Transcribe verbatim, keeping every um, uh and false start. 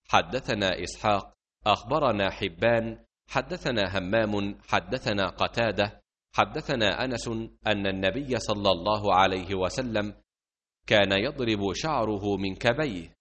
حدثنا إسحاق أخبرنا حبان حدثنا همام حدثنا قتادة حدثنا أنس أن النبي صلى الله عليه وسلم كان يضرب شعره من كبيه